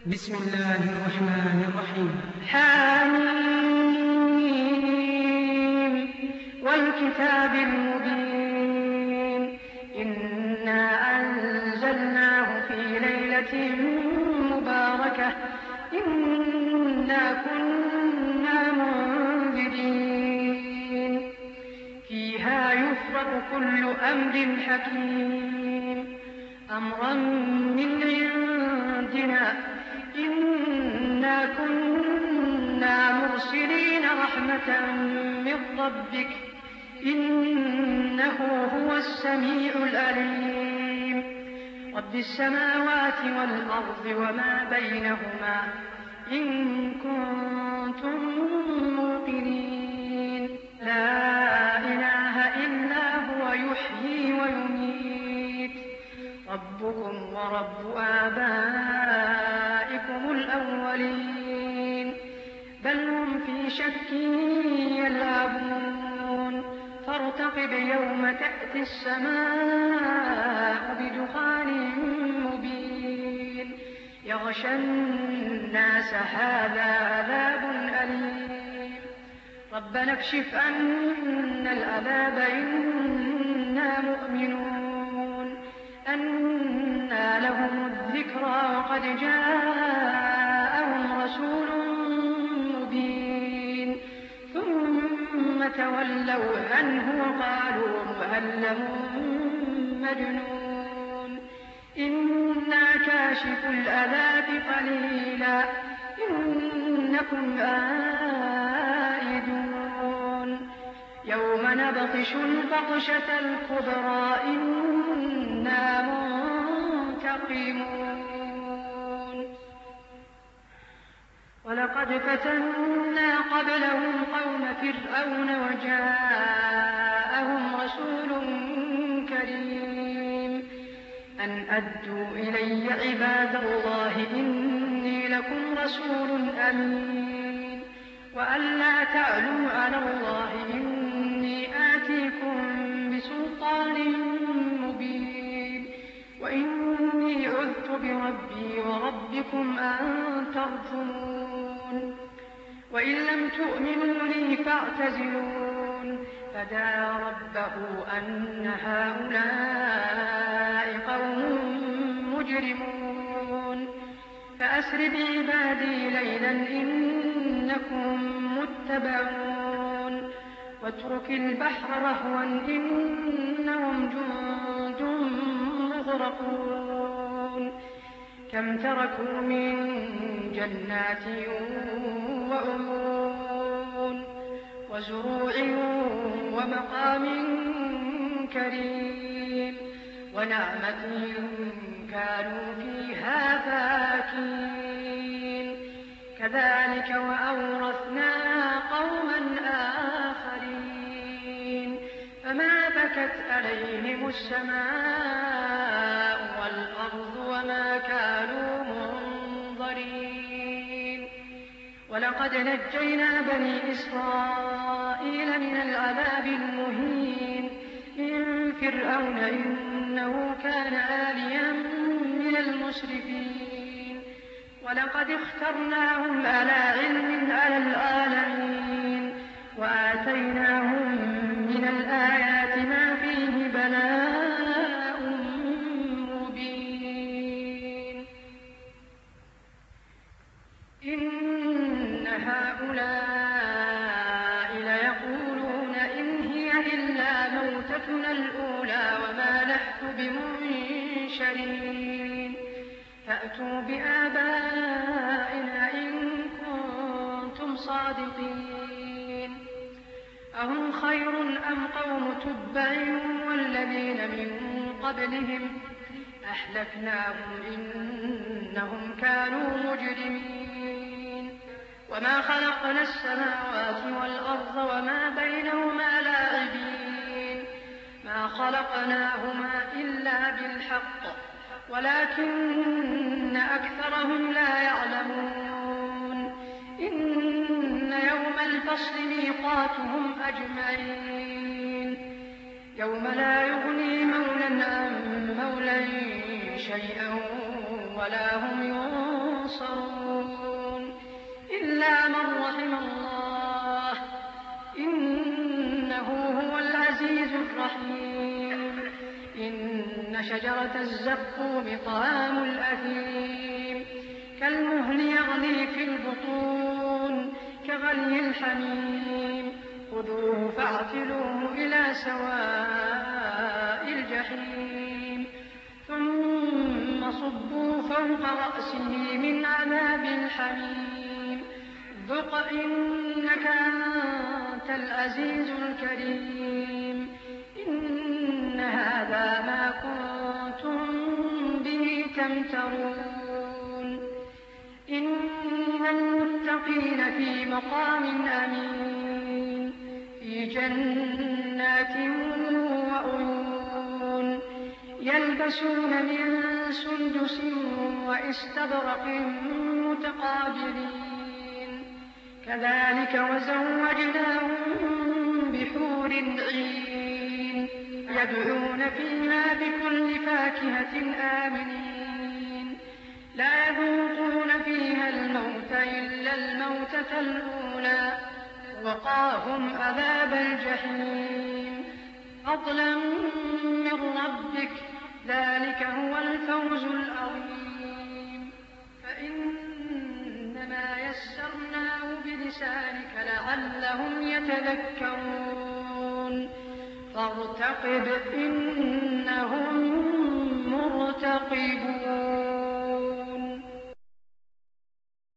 بسم الله الرحمن الرحيم. حميم والكتاب المبين إنا أنزلناه في ليلة مباركة إنا كنا منذرين فيها يفرق كل أمر حكيم أمرا من عندنا إنا كنا مرسلين رحمة من ربك إنه هو السميع العليم رب السماوات والأرض وما بينهما إن كنتم موقنين لا إله إلا هو يحيي ويميت ربكم ورب آبائكم الأولين بل هم في شك يلعبون فارتقب يوم تأتي السماء بدخان مبين يغشى الناس هذا عذاب أليم ربنا اكشف عنا العذاب إنا مؤمنون أنى لهم الذكرى وقد جاءهم رسول مبين ثم تولوا عنه وقالوا معلم مجنون إنا كاشف العذاب قليلا إنكم عائدون يوم نبطش البطشة الكبرى إنا منتقمون ولقد فتنا قبلهم قوم فرعون وجاءهم رسول كريم أن أدوا إلي عباد الله إني لكم رسول أمين وأن لا تعلوا على الله إني آتيكم بسلطان مبين وإني عذت بربي وربكم أن ترجمون وإن لم تؤمنوا لي فاعتزلون فدعا ربه أن هؤلاء قوم مجرمون فأسر بعبادي ليلا إنكم متبعون واترك البحر رهوا إنهم جند مغرقون كم تركوا من جنات وعيون وزروع ومقام كريم ونعمة كانوا فيها فاكهين كذلك وأورثناها قوما آخرين فما بكت عليهم السماء والأرض وما كانوا منظرين ولقد نجينا بني إسرائيل من العذاب المهين من فرعون إنه كان عاليا من المسرفين ولقد اخترناهم على علم على العالمين وآتيناهم من الآيات ما فيه بلاء مبين إن هؤلاء ليقولون إن هي إلا موتتنا الأولى وما نحن بمنشرين فأتوا بآبائنا إن كنتم صادقين أهم خير أم قوم تبع والذين من قبلهم أهلكناهم إنهم كانوا مجرمين وما خلقنا السماوات والأرض وما بينهما لاعبين ما خلقناهما إلا بالحق ولكن أكثرهم لا يعلمون إن يوم الفصل ميقاتهم أجمعين يوم لا يغني مولى عن مولى شيئا ولا هم ينصرون الجحيم إن شجرة الزقوم طعام الأثيم كالمهل يغلي في البطون كغلي الحميم خذوه فاعتلوه إلى سواء الجحيم ثم صبوا فوق رأسه من عذاب الحميم ذق إنك أنت العزيز الكريم إن هذا ما كنتم به تمترون إن المتقين في مقام أمين في جنات وعيون يلبسون من سندس واستبرق متقابلين كذلك وزوجناهم بحور عين يدعون فيها بكل فاكهة آمنين لا يذوقون فيها الموت إلا الموتة الأولى وقاهم عذاب الجحيم فضلا من ربك ذلك هو الفوز العظيم فإنما يسرناه بلسانك لعلهم يتذكرون فارتقب إنهم مرتقبون